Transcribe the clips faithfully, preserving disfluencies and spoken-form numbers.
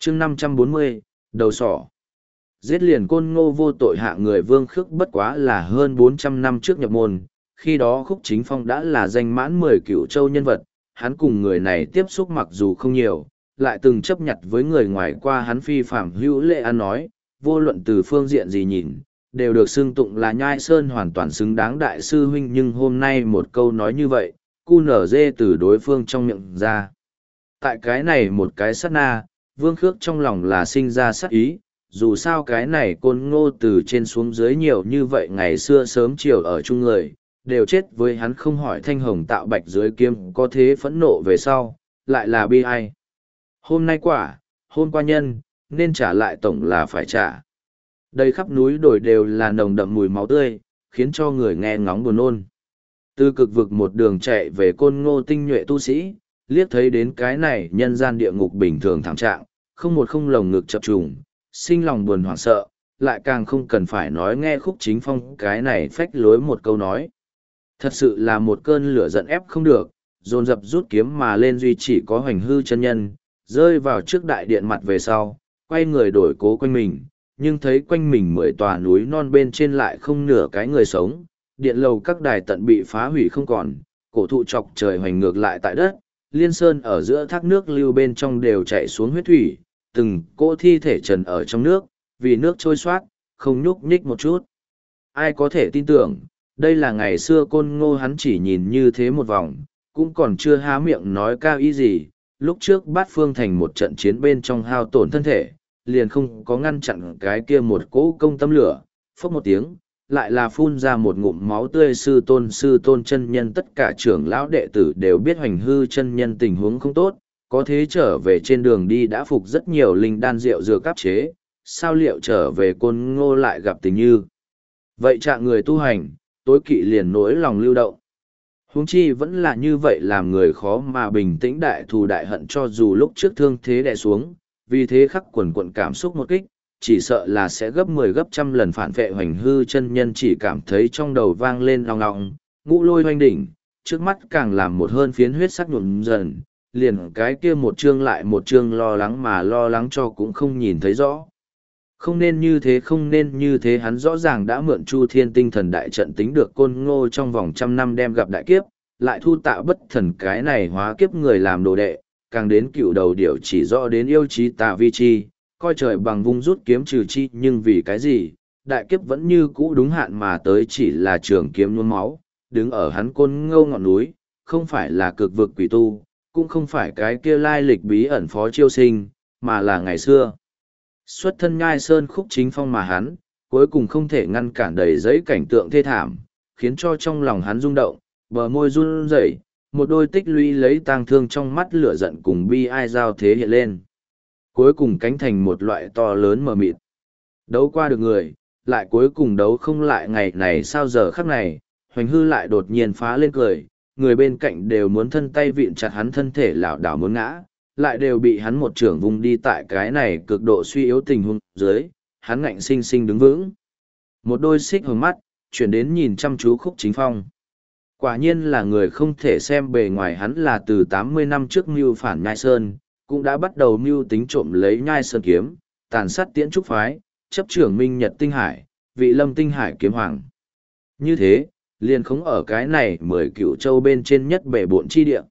chương năm trăm bốn mươi, đầu sỏ. Giết liền Côn Ngô vô tội hạ người Vương Khước bất quá là hơn bốn trăm năm trước nhập môn, khi đó Khúc Chính Phong đã là danh mãn mười cựu châu nhân vật, hắn cùng người này tiếp xúc mặc dù không nhiều, lại từng chấp nhặt với người ngoài qua hắn phi phạm hữu lệ ăn nói, vô luận từ phương diện gì nhìn, đều được xưng tụng là Nhai Sơn hoàn toàn xứng đáng đại sư huynh, nhưng hôm nay một câu nói như vậy, cu nở dê từ đối phương trong miệng ra. Tại cái này một cái sát na, Vương Khước trong lòng là sinh ra sát ý, dù sao cái này Côn Ngô từ trên xuống dưới nhiều như vậy ngày xưa sớm chiều ở chung người, đều chết với hắn không hỏi thanh hồng tạo bạch dưới kiếm có thế phẫn nộ về sau, lại là bi ai. Hôm nay quả, hôm qua nhân, nên trả lại tổng là phải trả. Đây khắp núi đồi đều là nồng đậm mùi máu tươi, khiến cho người nghe ngóng buồn nôn. Từ cực vực một đường chạy về Côn Ngô tinh nhuệ tu sĩ, liếc thấy đến cái này nhân gian địa ngục bình thường thảm trạng, không một không lồng ngực chập trùng, sinh lòng buồn hoảng sợ, lại càng không cần phải nói nghe Khúc Chính Phong cái này phách lối một câu nói. Thật sự là một cơn lửa giận ép không được, dồn dập rút kiếm mà lên duy chỉ có Hoành Hư chân nhân, rơi vào trước đại điện mặt về sau, quay người đổi cố quanh mình, nhưng thấy quanh mình mười tòa núi non bên trên lại không nửa cái người sống, điện lầu các đài tận bị phá hủy không còn, cổ thụ chọc trời hoành ngược lại tại đất, liên sơn ở giữa thác nước lưu bên trong đều chạy xuống huyết thủy, từng cỗ thi thể trần ở trong nước, vì nước trôi xoát, không nhúc nhích một chút. Ai có thể tin tưởng, đây là ngày xưa Côn Ngô hắn chỉ nhìn như thế một vòng, cũng còn chưa há miệng nói cao ý gì, lúc trước Bát Phương Thành một trận chiến bên trong hao tổn thân thể, liền không có ngăn chặn cái kia một cỗ công tâm lửa, phốc một tiếng, lại là phun ra một ngụm máu tươi. Sư tôn sư tôn chân nhân tất cả trưởng lão đệ tử đều biết Hoành Hư chân nhân tình huống không tốt, có thế trở về trên đường đi đã phục rất nhiều linh đan rượu dược áp chế, sao liệu trở về Côn Ngô lại gặp tình như vậy trạng người tu hành, tối kỵ liền nỗi lòng lưu động. Huống chi vẫn là như vậy làm người khó mà bình tĩnh, đại thù đại hận cho dù lúc trước thương thế đè xuống, vì thế khắc quần quận cảm xúc một kích, chỉ sợ là sẽ gấp mười gấp trăm lần phản vệ. Hoành Hư chân nhân chỉ cảm thấy trong đầu vang lên ong ong, ngũ lôi hoành đỉnh, trước mắt càng làm một hơn phiến huyết sắc nhuộm dần, liền cái kia một chương lại một chương lo lắng mà lo lắng cho cũng không nhìn thấy rõ. Không nên như thế, không nên như thế, hắn rõ ràng đã mượn Chu Thiên tinh thần đại trận tính được Côn Ngô trong vòng trăm năm đem gặp đại kiếp, lại thu tạo bất thần cái này hóa kiếp người làm đồ đệ, càng đến cựu đầu điểu chỉ rõ đến yêu trí tà vi chi, coi trời bằng vung rút kiếm trừ chi, nhưng vì cái gì, đại kiếp vẫn như cũ đúng hạn mà tới, chỉ là trường kiếm nhuốm máu, đứng ở hắn Côn Ngô ngọn núi, không phải là cực vực quỷ tu, cũng không phải cái kia lai lịch bí ẩn Phó Chiêu Sinh, mà là ngày xưa xuất thân Nhai Sơn Khúc Chính Phong, mà hắn cuối cùng không thể ngăn cản đầy giấy cảnh tượng thê thảm, khiến cho trong lòng hắn rung động, bờ môi run rẩy, một đôi tích lũy lấy tang thương trong mắt, lửa giận cùng bi ai giao thế hiện lên, cuối cùng cánh thành một loại to lớn mờ mịt. Đấu qua được người, lại cuối cùng đấu không lại. Ngày này sao giờ khắc này, Hoành Hư lại đột nhiên phá lên cười, người bên cạnh đều muốn thân tay vịn chặt hắn, thân thể lảo đảo muốn ngã, lại đều bị hắn một trưởng vùng đi. Tại cái này cực độ suy yếu tình huống dưới, hắn ngạnh sinh sinh đứng vững, một đôi xích hồng mắt chuyển đến nhìn chăm chú Khúc Chính Phong. Quả nhiên là người không thể xem bề ngoài, hắn là từ tám mươi năm trước mưu phản Nhai Sơn, cũng đã bắt đầu mưu tính trộm lấy Nhai Sơn kiếm, tàn sát Tiễn Trúc phái, chấp trưởng Minh Nhật Tinh Hải, vị Lâm Tinh Hải kiếm hoàng. Như thế, liền không ở cái này mười cựu châu bên trên nhất bể bộn chi địa.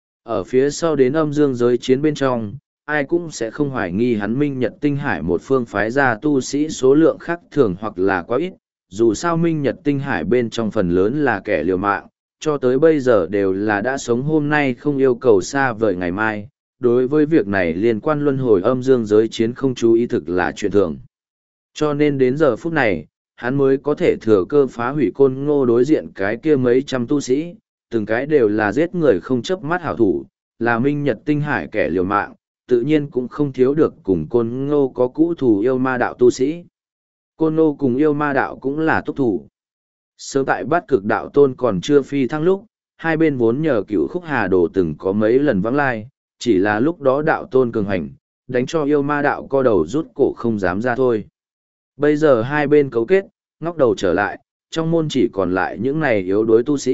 Ở phía sau đến âm dương giới chiến bên trong, ai cũng sẽ không hoài nghi hắn Minh Nhật Tinh Hải một phương phái ra tu sĩ số lượng khác thường hoặc là quá ít, dù sao Minh Nhật Tinh Hải bên trong phần lớn là kẻ liều mạng, cho tới bây giờ đều là đã sống hôm nay không yêu cầu xa vời ngày mai. Đối với việc này liên quan luân hồi âm dương giới chiến không chú ý thực là chuyện thường. Cho nên đến giờ phút này, hắn mới có thể thừa cơ phá hủy Côn Ngô đối diện cái kia mấy trăm tu sĩ, từng cái đều là giết người không chớp mắt hảo thủ, là Minh Nhật Tinh Hải kẻ liều mạng, tự nhiên cũng không thiếu được cùng Côn Ngô có cũ thù yêu ma đạo tu sĩ. Côn Ngô cùng yêu ma đạo cũng là túc thủ. Sớm tại Bát Cực đạo tôn còn chưa phi thăng lúc, hai bên vốn nhờ Cửu Khúc Hà Đồ từng có mấy lần vắng lai, chỉ là lúc đó đạo tôn cường hành, đánh cho yêu ma đạo co đầu rút cổ không dám ra thôi. Bây giờ hai bên cấu kết, ngóc đầu trở lại, trong môn chỉ còn lại những này yếu đuối tu sĩ,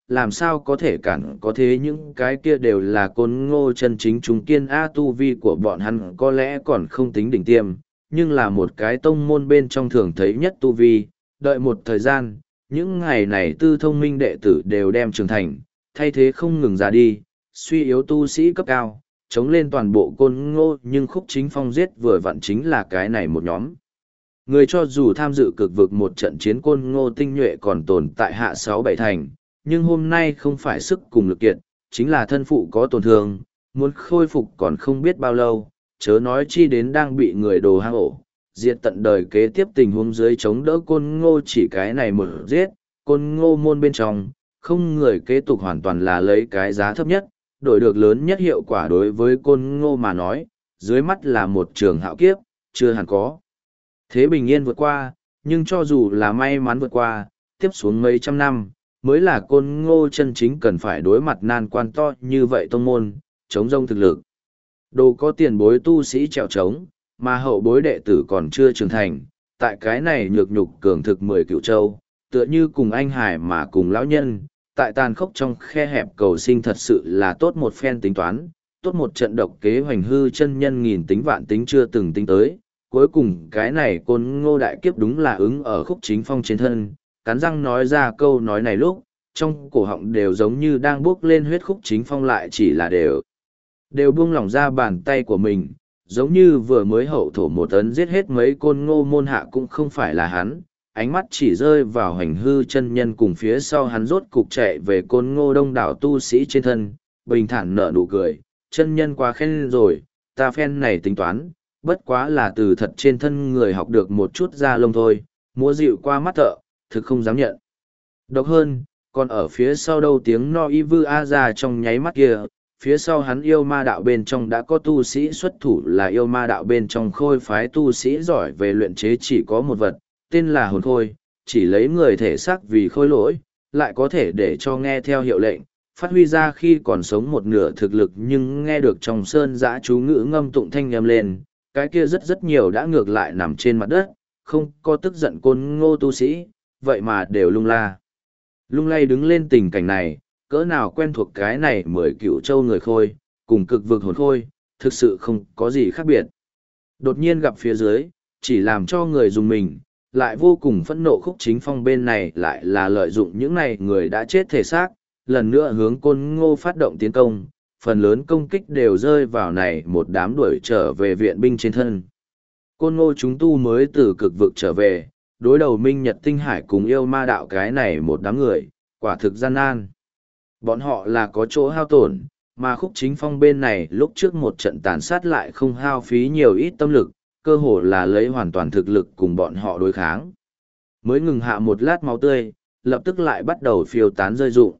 làm sao có thể cản có thế những cái kia đều là côn ngô chân chính trung kiên A tu vi của bọn hắn có lẽ còn không tính đỉnh tiêm, nhưng là một cái tông môn bên trong thường thấy nhất tu vi, đợi một thời gian, những ngày này tư thông minh đệ tử đều đem trưởng thành, thay thế không ngừng ra đi, suy yếu tu sĩ cấp cao, chống lên toàn bộ côn ngô nhưng khúc chính phong giết vừa vặn chính là cái này một nhóm. Người cho dù tham dự cực vực một trận chiến côn ngô tinh nhuệ còn tồn tại hạ sáu bảy thành, nhưng hôm nay không phải sức cùng lực kiệt, chính là thân phụ có tổn thương, muốn khôi phục còn không biết bao lâu, chớ nói chi đến đang bị người đồ hang ổ, diệt tận đời kế tiếp tình huống dưới chống đỡ côn ngô chỉ cái này một giết, côn ngô môn bên trong, không người kế tục hoàn toàn là lấy cái giá thấp nhất, đổi được lớn nhất hiệu quả đối với côn ngô mà nói, dưới mắt là một trường hạo kiếp, chưa hẳn có. Thế bình yên vượt qua, nhưng cho dù là may mắn vượt qua, tiếp xuống mấy trăm năm, mới là côn ngô chân chính cần phải đối mặt nan quan to như vậy tông môn, chống rông thực lực. Đồ có tiền bối tu sĩ trèo trống, mà hậu bối đệ tử còn chưa trưởng thành, tại cái này nhược nhục cường thực mười cựu châu, tựa như cùng anh hải mà cùng lão nhân, tại tàn khốc trong khe hẹp cầu sinh thật sự là tốt một phen tính toán, tốt một trận độc kế hoành hư chân nhân nghìn tính vạn tính chưa từng tính tới. Cuối cùng cái này côn ngô đại kiếp đúng là ứng ở khúc chính phong trên thân, cắn răng nói ra câu nói này lúc, trong cổ họng đều giống như đang bước lên huyết khúc chính phong lại chỉ là đều. Đều buông lỏng ra bàn tay của mình, giống như vừa mới hậu thổ một tấn giết hết mấy côn ngô môn hạ cũng không phải là hắn, ánh mắt chỉ rơi vào hành hư chân nhân cùng phía sau hắn rốt cục chạy về côn ngô đông đảo tu sĩ trên thân, bình thản nở nụ cười, chân nhân quá khen rồi, ta phen này tính toán, bất quá là từ thật trên thân người học được một chút da lông thôi, múa dịu qua mắt thợ, thực không dám nhận. Độc hơn, còn ở phía sau đâu tiếng no y vư a ra trong nháy mắt kia, phía sau hắn yêu ma đạo bên trong đã có tu sĩ xuất thủ là yêu ma đạo bên trong khôi phái tu sĩ giỏi về luyện chế chỉ có một vật, tên là hồn khôi, chỉ lấy người thể xác vì khôi lỗi, lại có thể để cho nghe theo hiệu lệnh, phát huy ra khi còn sống một nửa thực lực nhưng nghe được trong sơn giã chú ngữ ngâm tụng thanh nhầm lên, cái kia rất rất nhiều đã ngược lại nằm trên mặt đất, không có tức giận côn ngô tu sĩ, vậy mà đều lung la. Lung lay đứng lên tình cảnh này, cỡ nào quen thuộc cái này mười cựu châu người khôi, cùng cực vực hồn khôi, thực sự không có gì khác biệt. Đột nhiên gặp phía dưới, chỉ làm cho người dùng mình, lại vô cùng phẫn nộ khúc chính phong bên này lại là lợi dụng những này người đã chết thể xác, lần nữa hướng côn ngô phát động tiến công, phần lớn công kích đều rơi vào này một đám đuổi trở về viện binh trên thân. Côn ngô chúng tu mới từ cực vực trở về, đối đầu Minh Nhật Tinh Hải cùng yêu ma đạo cái này một đám người, quả thực gian nan. Bọn họ là có chỗ hao tổn, mà khúc chính phong bên này lúc trước một trận tàn sát lại không hao phí nhiều ít tâm lực, cơ hồ là lấy hoàn toàn thực lực cùng bọn họ đối kháng. Mới ngừng hạ một lát máu tươi, lập tức lại bắt đầu phiêu tán rơi rụng.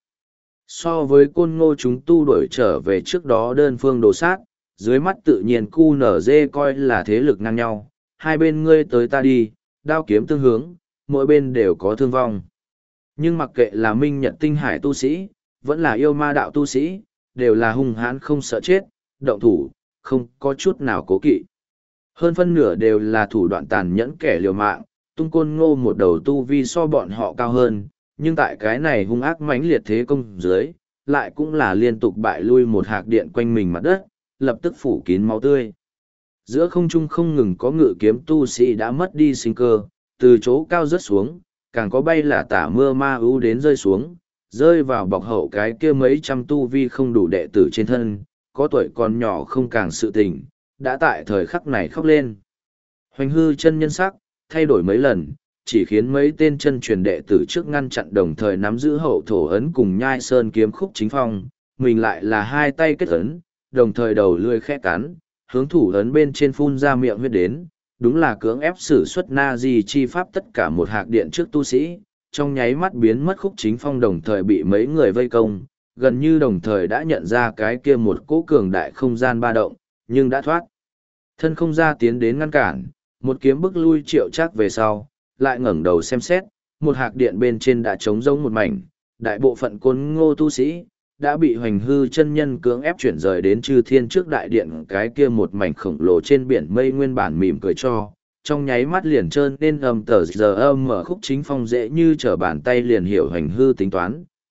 So với côn ngô chúng tu đuổi trở về trước đó đơn phương đồ sát, dưới mắt tự nhiên cu nở dê coi là thế lực ngang nhau, hai bên ngươi tới ta đi, đao kiếm tương hướng, mỗi bên đều có thương vong. Nhưng mặc kệ là Minh Nhật Tinh Hải tu sĩ, vẫn là yêu ma đạo tu sĩ, đều là hung hãn không sợ chết, động thủ, không có chút nào cố kỵ. Hơn phân nửa đều là thủ đoạn tàn nhẫn kẻ liều mạng, tung côn ngô một đầu tu vi so bọn họ cao hơn, nhưng tại cái này hung ác mãnh liệt thế công dưới, lại cũng là liên tục bại lui một hạc điện quanh mình mặt đất, lập tức phủ kín máu tươi. Giữa không trung không ngừng có ngự kiếm tu sĩ đã mất đi sinh cơ, từ chỗ cao rớt xuống, càng có bay là tả mưa ma ưu đến rơi xuống, rơi vào bọc hậu cái kia mấy trăm tu vi không đủ đệ tử trên thân, có tuổi còn nhỏ không càng sự tình, đã tại thời khắc này khóc lên. Hoành hư chân nhân sắc, thay đổi mấy lần, chỉ khiến mấy tên chân truyền đệ tử trước ngăn chặn đồng thời nắm giữ hậu thổ ấn cùng nhai sơn kiếm khúc chính phong, mình lại là hai tay kết ấn, đồng thời đầu lươi khẽ cắn, hướng thủ ấn bên trên phun ra miệng huyết đến, đúng là cưỡng ép sử xuất na di chi pháp tất cả một hạc điện trước tu sĩ, trong nháy mắt biến mất khúc chính phong đồng thời bị mấy người vây công, gần như đồng thời đã nhận ra cái kia một cỗ cường đại không gian ba động, nhưng đã thoát. Thân không ra tiến đến ngăn cản, một kiếm bức lui triệu chắc về sau, lại ngẩng đầu xem xét, một hạc điện bên trên đã trống rỗng một mảnh, đại bộ phận côn ngô tu sĩ, đã bị hoành hư chân nhân cưỡng ép chuyển rời đến chư thiên trước đại điện cái kia một mảnh khổng lồ trên biển mây nguyên bản mỉm cười cho, trong nháy mắt liền trơn nên âm tờ giờ âm mở khúc chính phong dễ như trở bàn tay liền hiểu hoành hư tính toán,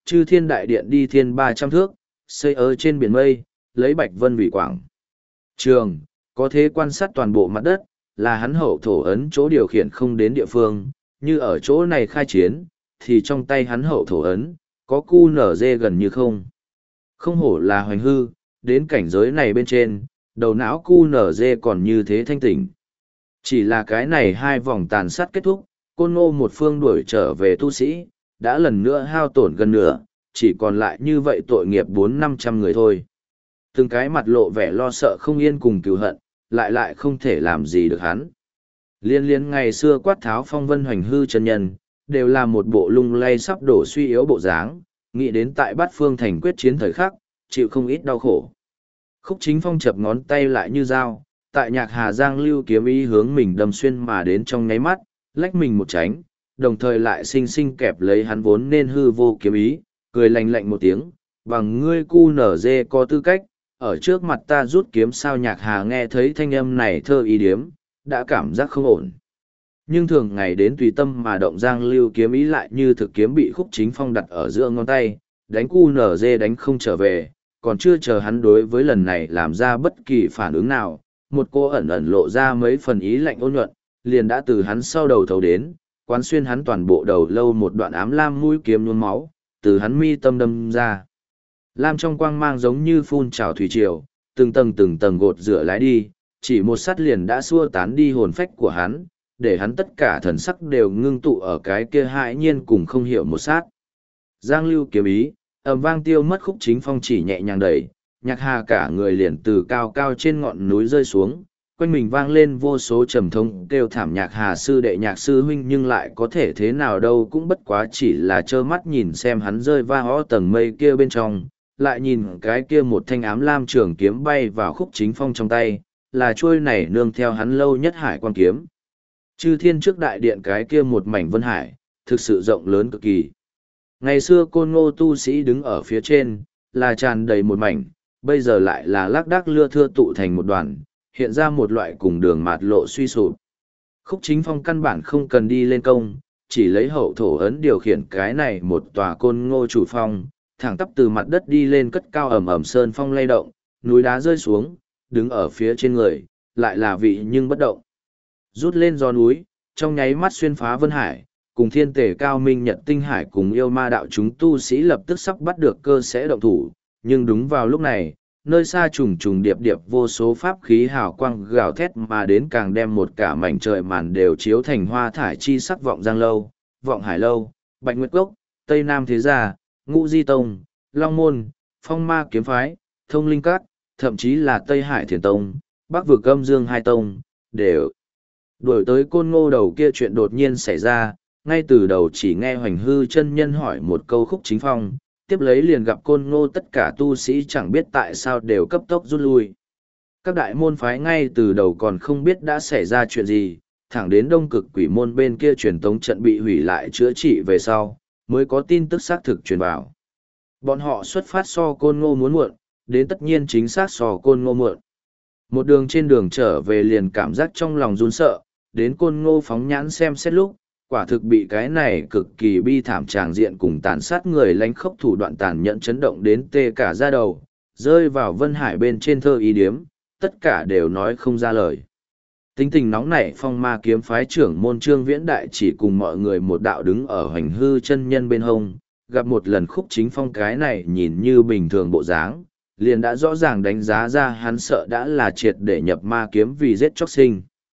chư thiên đại điện đi thiên ba trăm thước, xây ở trên biển mây, lấy bạch vân vì quảng. Trường, có thể quan sát toàn bộ mặt đất, là hắn hậu thổ ấn chỗ điều khiển không đến địa phương, như ở chỗ này khai chiến, thì trong tay hắn hậu thổ ấn, có cu nở dê gần như không. Không hổ là hoành hư, đến cảnh giới này bên trên, đầu não cu nở dê còn như thế thanh tỉnh. Chỉ là cái này hai vòng tàn sát kết thúc, côn ngô một phương đuổi trở về tu sĩ, đã lần nữa hao tổn gần nửa, chỉ còn lại như vậy tội nghiệp bốn năm trăm người thôi. Từng cái mặt lộ vẻ lo sợ không yên cùng cừu hận, lại lại không thể làm gì được hắn. Liên liên ngày xưa quát tháo phong vân hoành hư chân nhân, đều là một bộ lung lay sắp đổ suy yếu bộ dáng, nghĩ đến tại bát phương thành quyết chiến thời khắc, chịu không ít đau khổ. Khúc Chính Phong chập ngón tay lại như dao, tại nhạc hà giang lưu kiếm ý hướng mình đâm xuyên mà đến trong nháy mắt, lách mình một tránh, đồng thời lại xinh xinh kẹp lấy hắn vốn nên hư vô kiếm ý, cười lạnh lạnh một tiếng, bằng ngươi cu nở dê có tư cách, ở trước mặt ta rút kiếm. Sao nhạc hà nghe thấy thanh âm này thơ ý điếm, đã cảm giác không ổn. Nhưng thường ngày đến tùy tâm mà động giang lưu kiếm ý lại như thực kiếm bị Khúc Chính Phong đặt ở giữa ngón tay, đánh cu nở dê đánh không trở về, còn chưa chờ hắn đối với lần này làm ra bất kỳ phản ứng nào, một cô ẩn ẩn lộ ra mấy phần ý lạnh ôn nhuận, liền đã từ hắn sau đầu thấu đến, quán xuyên hắn toàn bộ đầu lâu một đoạn ám lam mũi kiếm nhuốm máu, từ hắn mi tâm đâm ra. Lam trong quang mang giống như phun trào thủy triều, từng tầng từng tầng gột rửa lái đi, chỉ một sát liền đã xua tán đi hồn phách của hắn, để hắn tất cả thần sắc đều ngưng tụ ở cái kia hãi nhiên cùng không hiểu một sát. Giang lưu kiếm ý, ầm vang tiêu mất. Khúc Chính Phong chỉ nhẹ nhàng đẩy, nhạc hà cả người liền từ cao cao trên ngọn núi rơi xuống, quanh mình vang lên vô số trầm thông kêu thảm. Nhạc hà sư đệ nhạc sư huynh, nhưng lại có thể thế nào đâu, cũng bất quá chỉ là trơ mắt nhìn xem hắn rơi va hó tầng mây kia bên trong, lại nhìn cái kia một thanh ám lam trường kiếm bay vào Khúc Chính Phong trong tay, là chuôi này nương theo hắn lâu nhất hải quan kiếm. Chư thiên trước đại điện cái kia một mảnh vân hải, thực sự rộng lớn cực kỳ. Ngày xưa côn ngô tu sĩ đứng ở phía trên, là tràn đầy một mảnh, bây giờ lại là lác đác lưa thưa tụ thành một đoàn, hiện ra một loại cùng đường mạt lộ suy sụp. Khúc Chính Phong căn bản không cần đi lên công, chỉ lấy hậu thổ ấn điều khiển cái này một tòa côn ngô chủ phong, thẳng tắp từ mặt đất đi lên, cất cao ẩm ẩm sơn phong lay động, núi đá rơi xuống, đứng ở phía trên người, lại là vị nhưng bất động. Rút lên gió núi, trong nháy mắt xuyên phá vân hải, cùng thiên tể cao minh nhật tinh hải cùng yêu ma đạo chúng tu sĩ lập tức sắp bắt được cơ sẽ động thủ, nhưng đúng vào lúc này, nơi xa trùng trùng điệp điệp vô số pháp khí hào quang gào thét mà đến, càng đem một cả mảnh trời màn đều chiếu thành hoa thải chi sắc. Vọng Giang Lâu, Vọng Hải Lâu, Bạch Nguyệt Cốc, Tây Nam Thế Gia, Ngũ Di Tông, Long Môn, Phong Ma Kiếm Phái, Thông Linh Các, thậm chí là Tây Hải Thiền Tông, Bắc Vực Âm Dương Hai Tông, đều đuổi tới côn ngô đầu kia. Chuyện đột nhiên xảy ra, ngay từ đầu chỉ nghe Hoành Hư chân nhân hỏi một câu Khúc Chính Phong, tiếp lấy liền gặp côn ngô tất cả tu sĩ chẳng biết tại sao đều cấp tốc rút lui. Các đại môn phái ngay từ đầu còn không biết đã xảy ra chuyện gì, thẳng đến Đông Cực Quỷ môn bên kia truyền tống trận bị hủy lại chữa trị về sau, mới có tin tức xác thực truyền vào. Bọn họ xuất phát so côn ngô muốn muộn, đến tất nhiên chính xác so côn ngô muộn. Một đường trên đường trở về liền cảm giác trong lòng run sợ, đến côn ngô phóng nhãn xem xét lúc, quả thực bị cái này cực kỳ bi thảm tràng diện cùng tàn sát người lánh khốc thủ đoạn tàn nhẫn chấn động đến tê cả da đầu, rơi vào vân hải bên trên thơ ý điếm, tất cả đều nói không ra lời. Tính tình nóng nảy Phong Ma Kiếm Phái trưởng môn Trương Viễn Đại chỉ cùng mọi người một đạo đứng ở Hoành Hư chân nhân bên hông, gặp một lần Khúc Chính Phong cái này nhìn như bình thường bộ dáng, liền đã rõ ràng đánh giá ra hắn sợ đã là triệt để nhập ma kiếm vì giết chóc sinh.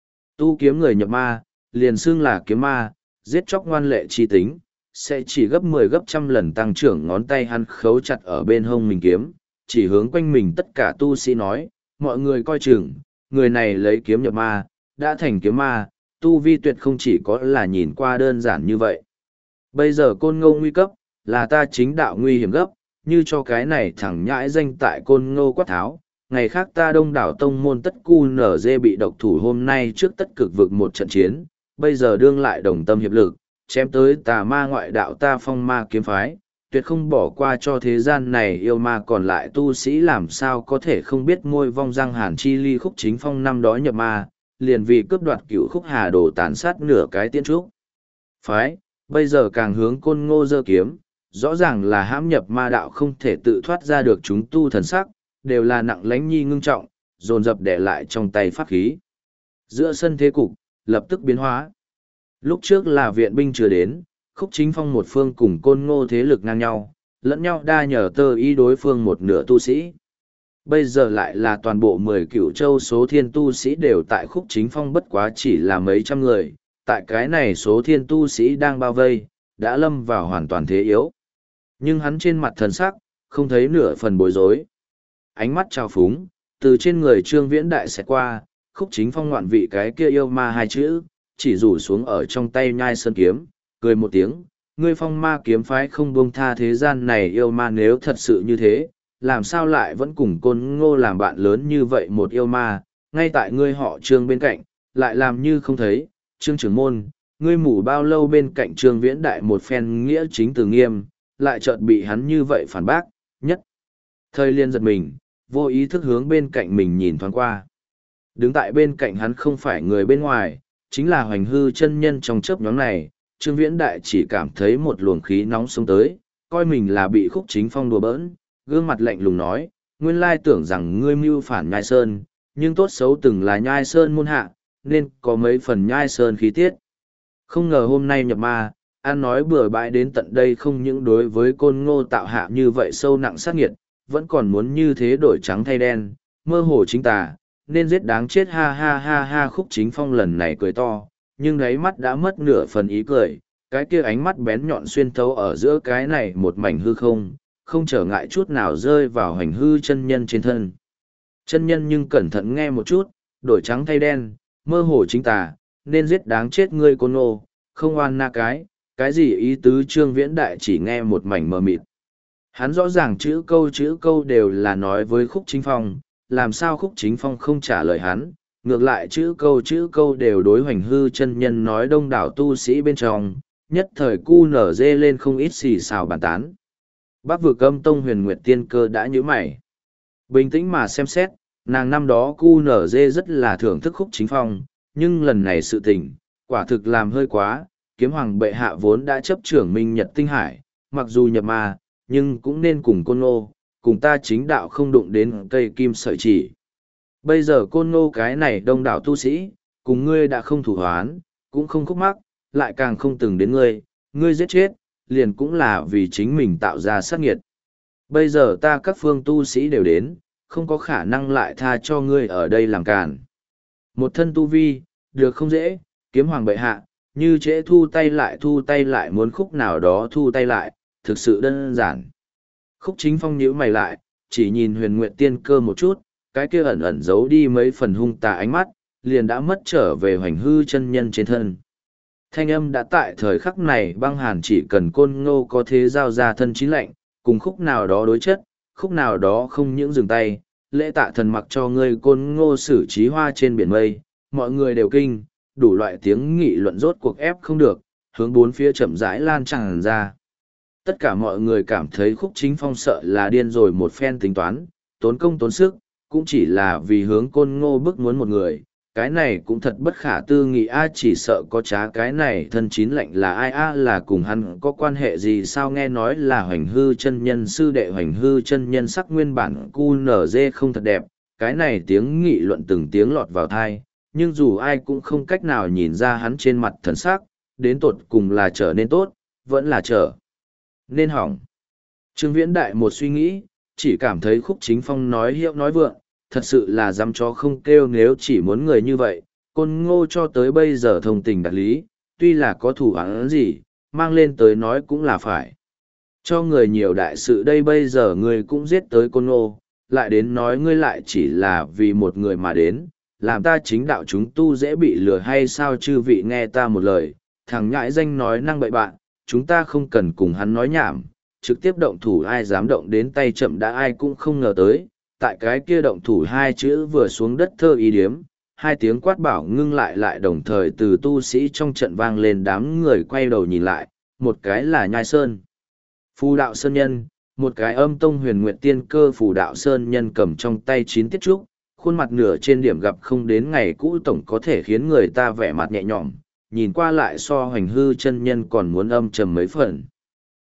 Tu kiếm người nhập ma, liền xưng là kiếm ma, giết chóc ngoan lệ chi tính, sẽ chỉ gấp mười gấp trăm lần tăng trưởng. Ngón tay hắn khấu chặt ở bên hông mình kiếm, chỉ hướng quanh mình tất cả tu sĩ nói, mọi người coi chừng, người này lấy kiếm nhập ma, đã thành kiếm ma, tu vi tuyệt không chỉ có là nhìn qua đơn giản như vậy. Bây giờ côn ngô nguy cấp, là ta chính đạo nguy hiểm gấp, như cho cái này thẳng nhãi danh tại côn ngô quát tháo, ngày khác ta đông đảo tông môn tất cu nở dê bị độc thủ hôm nay trước tất cực vực một trận chiến, bây giờ đương lại đồng tâm hiệp lực, chém tới tà ma ngoại đạo ta Phong Ma Kiếm Phái, tuyệt không bỏ qua cho thế gian này yêu ma. Còn lại tu sĩ làm sao có thể không biết môi vong răng hàn chi ly. Khúc Chính Phong năm đó nhập ma, liền vì cướp đoạt cựu khúc hà đồ tàn sát nửa cái tiên trúc phái, bây giờ càng hướng côn ngô giơ kiếm, rõ ràng là hãm nhập ma đạo không thể tự thoát ra được chúng tu thần sắc, đều là nặng lánh nhi ngưng trọng, dồn dập để lại trong tay pháp khí. Giữa sân thế cục, lập tức biến hóa. Lúc trước là viện binh chưa đến, Khúc Chính Phong một phương cùng Côn Ngô thế lực ngang nhau, lẫn nhau đa nhờ tơ ý đối phương một nửa tu sĩ. Bây giờ lại là toàn bộ mười cửu châu số thiên tu sĩ đều tại Khúc Chính Phong, bất quá chỉ là mấy trăm người, tại cái này số thiên tu sĩ đang bao vây, đã lâm vào hoàn toàn thế yếu. Nhưng hắn trên mặt thần sắc, không thấy nửa phần bối rối. Ánh mắt trào phúng, từ trên người Trương Viễn Đại xẹt qua, Khúc Chính Phong ngoạn vị cái kia yêu ma hai chữ, chỉ rủ xuống ở trong tay nhai sơn kiếm, cười một tiếng, ngươi Phong ma kiếm phái không buông tha thế gian này yêu ma, nếu thật sự như thế, làm sao lại vẫn cùng Côn Ngô làm bạn lớn như vậy một yêu ma, ngay tại ngươi họ Trương bên cạnh, lại làm như không thấy. Trương trưởng môn, ngươi mủ bao lâu bên cạnh Trương Viễn Đại một phen nghĩa chính từ nghiêm, lại chợt bị hắn như vậy phản bác, nhất thời liên giật mình, vô ý thức hướng bên cạnh mình nhìn thoáng qua. Đứng tại bên cạnh hắn không phải người bên ngoài, chính là Hoành Hư chân nhân. Trong chớp nhoáng này, Trương Viễn Đại chỉ cảm thấy một luồng khí nóng xông tới, coi mình là bị Khúc Chính Phong đùa bỡn, gương mặt lạnh lùng nói, nguyên lai tưởng rằng ngươi mưu phản Nhai Sơn, nhưng tốt xấu từng là Nhai Sơn môn hạ, nên có mấy phần Nhai Sơn khí tiết. Không ngờ hôm nay nhập ma, an nói bừa bãi đến tận đây, không những đối với Côn Ngô tạo hạ như vậy sâu nặng sát nghiệt, vẫn còn muốn như thế đổi trắng thay đen, mơ hồ chính tà, nên giết đáng chết, ha ha ha ha. Khúc Chính Phong lần này cười to, nhưng đáy mắt đã mất nửa phần ý cười, cái kia ánh mắt bén nhọn xuyên thấu ở giữa cái này một mảnh hư không, không trở ngại chút nào rơi vào Hoành Hư chân nhân trên thân. Chân nhân nhưng cẩn thận nghe một chút, đổi trắng thay đen, mơ hồ chính tà, nên giết đáng chết ngươi Côn Ngô, không oan na cái, cái gì ý tứ? Trương Viễn Đại chỉ nghe một mảnh mờ mịt. Hắn rõ ràng chữ câu chữ câu đều là nói với Khúc Chính Phong, làm sao Khúc Chính Phong không trả lời hắn, ngược lại chữ câu chữ câu đều đối Hoành Hư chân nhân nói. Đông đảo tu sĩ bên trong, nhất thời cu nở dê lên không ít xì xào bàn tán. Bắc Vực Âm Tông Huyền Nguyệt Tiên Cơ đã nhíu mày. Bình tĩnh mà xem xét, nàng năm đó cu nở dê rất là thưởng thức Khúc Chính Phong, nhưng lần này sự tình, quả thực làm hơi quá. Kiếm Hoàng bệ hạ vốn đã chấp trưởng Minh Nhật Tinh Hải, mặc dù nhập ma, nhưng cũng nên cùng Côn Ngô, cùng ta chính đạo không đụng đến cây kim sợi chỉ. Bây giờ Côn Ngô cái này đông đảo tu sĩ, cùng ngươi đã không thủ hoán, cũng không khúc mắc, lại càng không từng đến ngươi, ngươi giết chết, liền cũng là vì chính mình tạo ra sát nghiệt. Bây giờ ta các phương tu sĩ đều đến, không có khả năng lại tha cho ngươi ở đây làm càn. Một thân tu vi, được không dễ, Kiếm Hoàng bệ hạ, như trễ thu tay lại thu tay lại, muốn khúc nào đó thu tay lại, thực sự đơn giản. Khúc Chính Phong nhíu mày lại, chỉ nhìn Huyền Nguyệt Tiên Cơ một chút, cái kia ẩn ẩn giấu đi mấy phần hung tà ánh mắt, liền đã mất trở về Hoành Hư chân nhân trên thân. Thanh âm đã tại thời khắc này băng hàn, chỉ cần Côn Ngô có thế giao ra thân chín lạnh, cùng khúc nào đó đối chất, khúc nào đó không những dừng tay, lễ tạ thần mặc cho ngươi Côn Ngô xử trí hoa trên biển mây, mọi người đều kinh, đủ loại tiếng nghị luận rốt cuộc ép không được, hướng bốn phía chậm rãi lan tràn ra. Tất cả mọi người cảm thấy Khúc Chính Phong sợ là điên rồi, một phen tính toán, tốn công tốn sức, cũng chỉ là vì hướng Côn Ngô bức muốn một người. Cái này cũng thật bất khả tư nghị a, chỉ sợ có trá cái này thân chín lạnh là ai a, là cùng hắn có quan hệ gì sao? Nghe nói là Hoành Hư chân nhân sư đệ. Hoành Hư chân nhân sắc nguyên bản cu nở dê không thật đẹp, cái này tiếng nghị luận từng tiếng lọt vào thai, nhưng dù ai cũng không cách nào nhìn ra hắn trên mặt thần sắc, đến tột cùng là trở nên tốt, vẫn là trở nên hỏng. Trương Viễn Đại một suy nghĩ, chỉ cảm thấy Khúc Chính Phong nói hiệu nói vượng, thật sự là dám chó không kêu. Nếu chỉ muốn người như vậy, Côn Ngô cho tới bây giờ thông tình đạt lý, tuy là có thủ án gì, mang lên tới nói cũng là phải. Cho người nhiều đại sự đây, bây giờ người cũng giết tới Côn Ngô, lại đến nói ngươi lại chỉ là vì một người mà đến, làm ta chính đạo chúng tu dễ bị lừa hay sao? Chư vị nghe ta một lời, thằng nhãi danh nói năng bậy bạn, chúng ta không cần cùng hắn nói nhảm, trực tiếp động thủ. Ai dám động đến tay chậm đã, ai cũng không ngờ tới. Tại cái kia động thủ hai chữ vừa xuống đất, thơ ý điếm, hai tiếng quát bảo ngưng lại lại đồng thời từ tu sĩ trong trận vang lên. Đám người quay đầu nhìn lại, một cái là Nhai Sơn Phù Đạo Sơn Nhân, một cái Âm Tông Huyền Nguyệt Tiên Cơ Phù Đạo Sơn Nhân, cầm trong tay chín tiết trúc, khuôn mặt nửa trên điểm gặp không đến ngày cũ, tổng có thể khiến người ta vẻ mặt nhẹ nhõm, nhìn qua lại so Hoành Hư chân nhân còn muốn âm trầm mấy phần.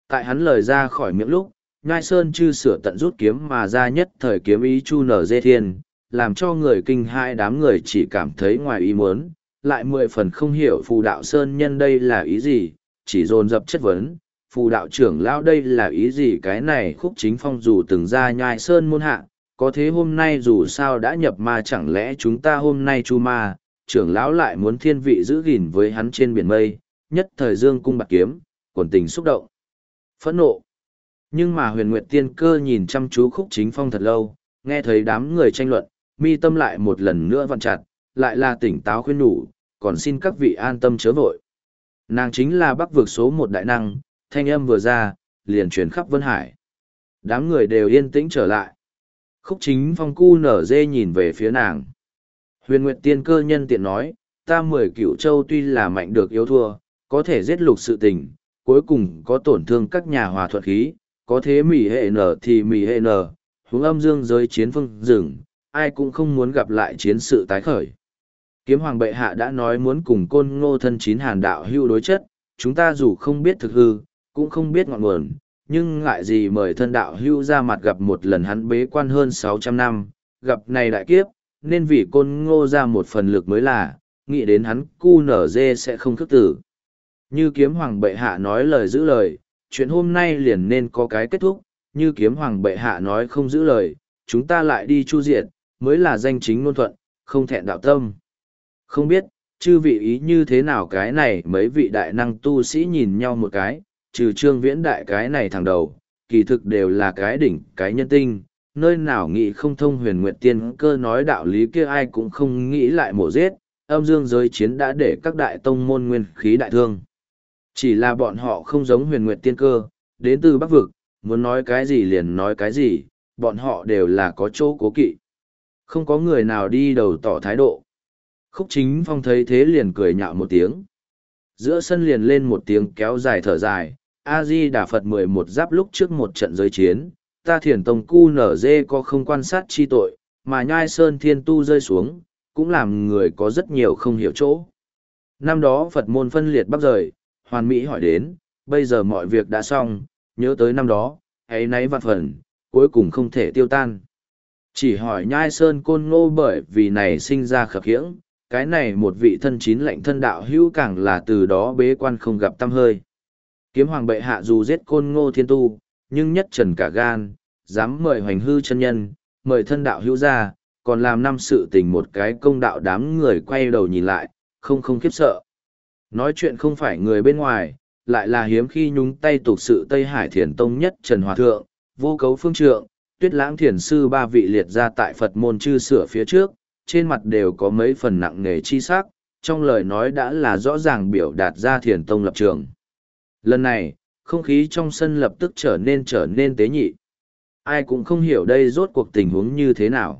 Tại hắn lời ra khỏi miệng lúc, Nhai Sơn chư sửa tận rút kiếm mà ra nhất thời kiếm ý chu nở dê thiên, làm cho người kinh hai đám người chỉ cảm thấy ngoài ý muốn, lại mười phần không hiểu phù đạo Sơn nhân đây là ý gì, chỉ dồn dập chất vấn, phù đạo trưởng lão đây là ý gì cái này Khúc Chính Phong dù từng ra Nhai Sơn môn hạ, có thế hôm nay dù sao đã nhập ma chẳng lẽ chúng ta hôm nay chu ma, trưởng lão lại muốn thiên vị giữ gìn với hắn trên biển mây, nhất thời dương cung bạc kiếm, quần tình xúc động, phẫn nộ. Nhưng mà huyền nguyệt tiên cơ nhìn chăm chú Khúc Chính Phong thật lâu, nghe thấy đám người tranh luận, mi tâm lại một lần nữa vặn chặt, lại là tỉnh táo khuyên nhủ, còn xin các vị an tâm chớ vội. Nàng chính là bắc vực số một đại năng, thanh âm vừa ra, liền truyền khắp Vân Hải. Đám người đều yên tĩnh trở lại. Khúc Chính Phong cu nở dê nhìn về phía nàng. Huyền Nguyệt Tiên cơ nhân tiện nói, ta mười cửu châu tuy là mạnh được yếu thua, có thể giết lục sự tình, cuối cùng có tổn thương các nhà hòa thuận khí, có thế mỉ hệ nở thì mỉ hệ nở, hướng âm dương giới chiến phương rừng, ai cũng không muốn gặp lại chiến sự tái khởi. Kiếm Hoàng bệ hạ đã nói muốn cùng Côn Ngô thân chín hàn đạo hưu đối chất, chúng ta dù không biết thực hư, cũng không biết ngọn nguồn, nhưng ngại gì mời thân đạo hưu ra mặt gặp một lần hắn bế quan hơn sáu trăm năm, gặp này đại kiếp, nên vì Côn Ngô ra một phần lực mới là, nghĩ đến hắn cu nở dê sẽ không khước tử. Như Kiếm Hoàng bệ hạ nói lời giữ lời, chuyện hôm nay liền nên có cái kết thúc, như Kiếm Hoàng bệ hạ nói không giữ lời, chúng ta lại đi chu diệt, mới là danh chính ngôn thuận, không thẹn đạo tâm. Không biết, chư vị ý như thế nào cái này mấy vị đại năng tu sĩ nhìn nhau một cái, trừ Trương Viễn đại cái này thằng đầu, kỳ thực đều là cái đỉnh, cái nhân tinh, nơi nào nghĩ không thông huyền nguyệt tiên cơ nói đạo lý kia ai cũng không nghĩ lại mổ giết, âm dương giới chiến đã để các đại tông môn nguyên khí đại thương. Chỉ là bọn họ không giống huyền nguyệt tiên cơ, đến từ Bắc Vực, muốn nói cái gì liền nói cái gì, bọn họ đều là có chỗ cố kỵ. Không có người nào đi đầu tỏ thái độ. Khúc Chính Phong thấy thế liền cười nhạo một tiếng. Giữa sân liền lên một tiếng kéo dài thở dài, A-di Đà Phật mười một giáp lúc trước một trận giới chiến, ta thiền tông cu nở dê có không quan sát chi tội, mà nhai sơn thiên tu rơi xuống, cũng làm người có rất nhiều không hiểu chỗ. Năm đó Phật môn phân liệt bắc rời, hoàn mỹ hỏi đến, bây giờ mọi việc đã xong, nhớ tới năm đó, ấy nấy vạn phần, cuối cùng không thể tiêu tan. Chỉ hỏi nhai sơn côn ngô bởi vì này sinh ra khập khiễng, cái này một vị thân chín lệnh thân đạo hữu càng là từ đó bế quan không gặp tâm hơi. Kiếm Hoàng bệ hạ dù giết côn ngô thiên tu, nhưng nhất trần cả gan, dám mời hoành hư chân nhân, mời thân đạo hữu ra, còn làm năm sự tình một cái công đạo đám người quay đầu nhìn lại, không không khiếp sợ. Nói chuyện không phải người bên ngoài, lại là hiếm khi nhúng tay tục sự Tây Hải Thiền Tông nhất Trần Hòa Thượng, vô cấu phương trượng, tuyết lãng thiền sư ba vị liệt ra tại Phật môn chư sửa phía trước, trên mặt đều có mấy phần nặng nề chi sắc, trong lời nói đã là rõ ràng biểu đạt ra Thiền Tông lập trường. Lần này, không khí trong sân lập tức trở nên trở nên tế nhị. Ai cũng không hiểu đây rốt cuộc tình huống như thế nào.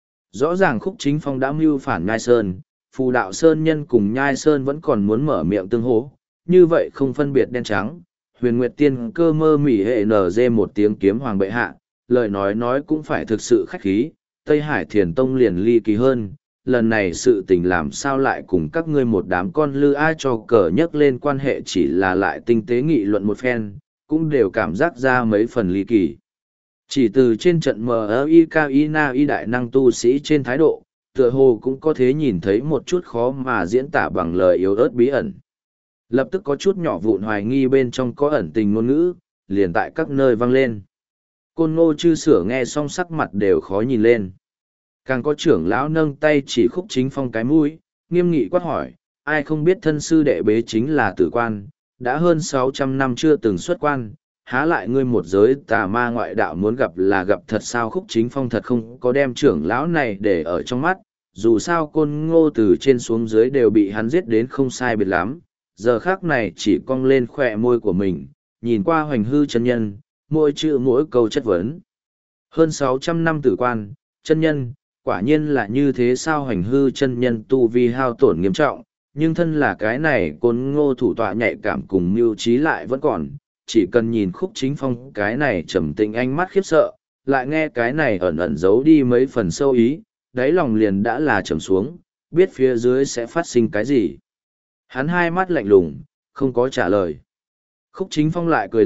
Rõ ràng Khúc Chính Phong đã mưu phản Nhai Sơn, Phù Đạo Sơn nhân cùng Nhai Sơn vẫn còn muốn mở miệng tương hỗ, như vậy không phân biệt đen trắng. Huyền Nguyệt Tiên cơ mơ mỉ hệ nở dê một tiếng kiếm hoàng bệ hạ, lời nói nói cũng phải thực sự khách khí, Tây Hải Thiền Tông liền ly kỳ hơn, lần này sự tình làm sao lại cùng các ngươi một đám con lư ai cho cờ nhắc lên quan hệ chỉ là lại tinh tế nghị luận một phen, cũng đều cảm giác ra mấy phần ly kỳ. Chỉ từ trên trận em i ca i na y đại năng tu sĩ trên thái độ, tựa hồ cũng có thể nhìn thấy một chút khó mà diễn tả bằng lời yếu ớt bí ẩn. Lập tức có chút nhỏ vụn hoài nghi bên trong có ẩn tình ngôn ngữ, liền tại các nơi vang lên. Côn Ngô chư sửa nghe xong sắc mặt đều khó nhìn lên. Càng có trưởng lão nâng tay chỉ Khúc Chính Phong cái mũi, nghiêm nghị quát hỏi, ai không biết thân sư đệ bế chính là tử quan, đã hơn sáu trăm năm chưa từng xuất quan, há lại ngươi một giới tà ma ngoại đạo muốn gặp là gặp thật sao. Khúc Chính Phong thật không có đem trưởng lão này để ở trong mắt, dù sao Côn Ngô từ trên xuống dưới đều bị hắn giết đến không sai biệt lắm, giờ khác này chỉ cong lên khỏe môi của mình, nhìn qua hoành hư chân nhân, mỗi chữ mỗi câu chất vấn. Hơn sáu trăm năm tử quan, chân nhân, quả nhiên là như thế sao. Hoành hư chân nhân tu vi hao tổn nghiêm trọng, nhưng thân là cái này Côn Ngô thủ tọa nhạy cảm cùng mưu trí lại vẫn còn, chỉ cần nhìn Khúc Chính Phong cái này trầm tĩnh ánh mắt khiếp sợ, lại nghe cái này ẩn ẩn giấu đi mấy phần sâu ý, đáy lòng liền đã là trầm xuống, biết phía dưới sẽ phát sinh cái gì. Hắn hai mắt lạnh lùng, không có trả lời. Khúc Chính Phong lại cười lạnh,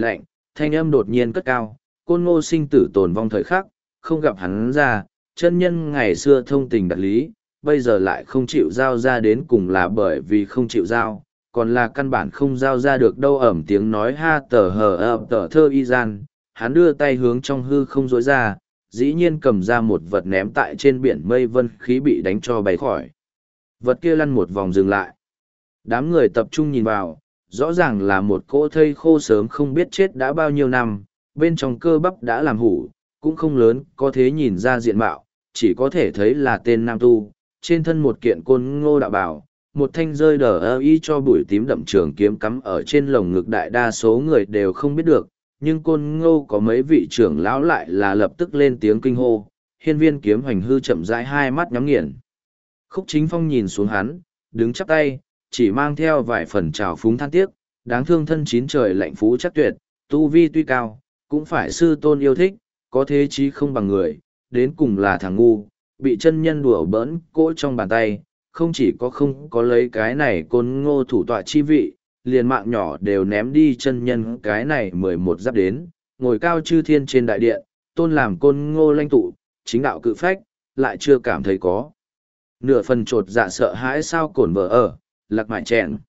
thanh âm đột nhiên cất cao, côn ngô sinh tử tồn vong thời khắc, không gặp hắn ra, chân nhân ngày xưa thông tình đạt lý, bây giờ lại không chịu giao ra đến cùng là bởi vì không chịu giao, còn là căn bản không giao ra được đâu. Ẩm tiếng nói ha tờ hờ ập tờ thơ y gian, hắn đưa tay hướng trong hư không dối ra, dĩ nhiên cầm ra một vật ném tại trên biển mây vân khí bị đánh cho bay khỏi. Vật kia lăn một vòng dừng lại. Đám người tập trung nhìn vào, rõ ràng là một cỗ thây khô sớm không biết chết đã bao nhiêu năm, bên trong cơ bắp đã làm hủ, cũng không lớn, có thể nhìn ra diện mạo, chỉ có thể thấy là tên nam tu, trên thân một kiện côn ngô đạo bảo, một thanh rơi đờ ơ y cho bụi tím đậm trường kiếm cắm ở trên lồng ngực, đại đa số người đều không biết được, nhưng côn ngô có mấy vị trưởng lão lại là lập tức lên tiếng kinh hô. Hiên Viên Kiếm Hoành hư chậm rãi hai mắt nhắm nghiền. Khúc Chính Phong nhìn xuống hắn, đứng chắp tay, chỉ mang theo vài phần trào phúng than tiếc, đáng thương thân chín trời lạnh phú chắc tuyệt, tu vi tuy cao, cũng phải sư tôn yêu thích, có thế chí không bằng người, đến cùng là thằng ngu, bị chân nhân đùa bỡn cỗ trong bàn tay, không chỉ có không có lấy cái này côn ngô thủ tọa chi vị, liền mạng nhỏ đều ném đi chân nhân cái này mười một giáp đến, ngồi cao chư thiên trên đại điện, tôn làm côn ngô lãnh tụ, chính đạo cự phách, lại chưa cảm thấy có nửa phần trột dạ sợ hãi sao cổn vợ ở, lạc mại chèn.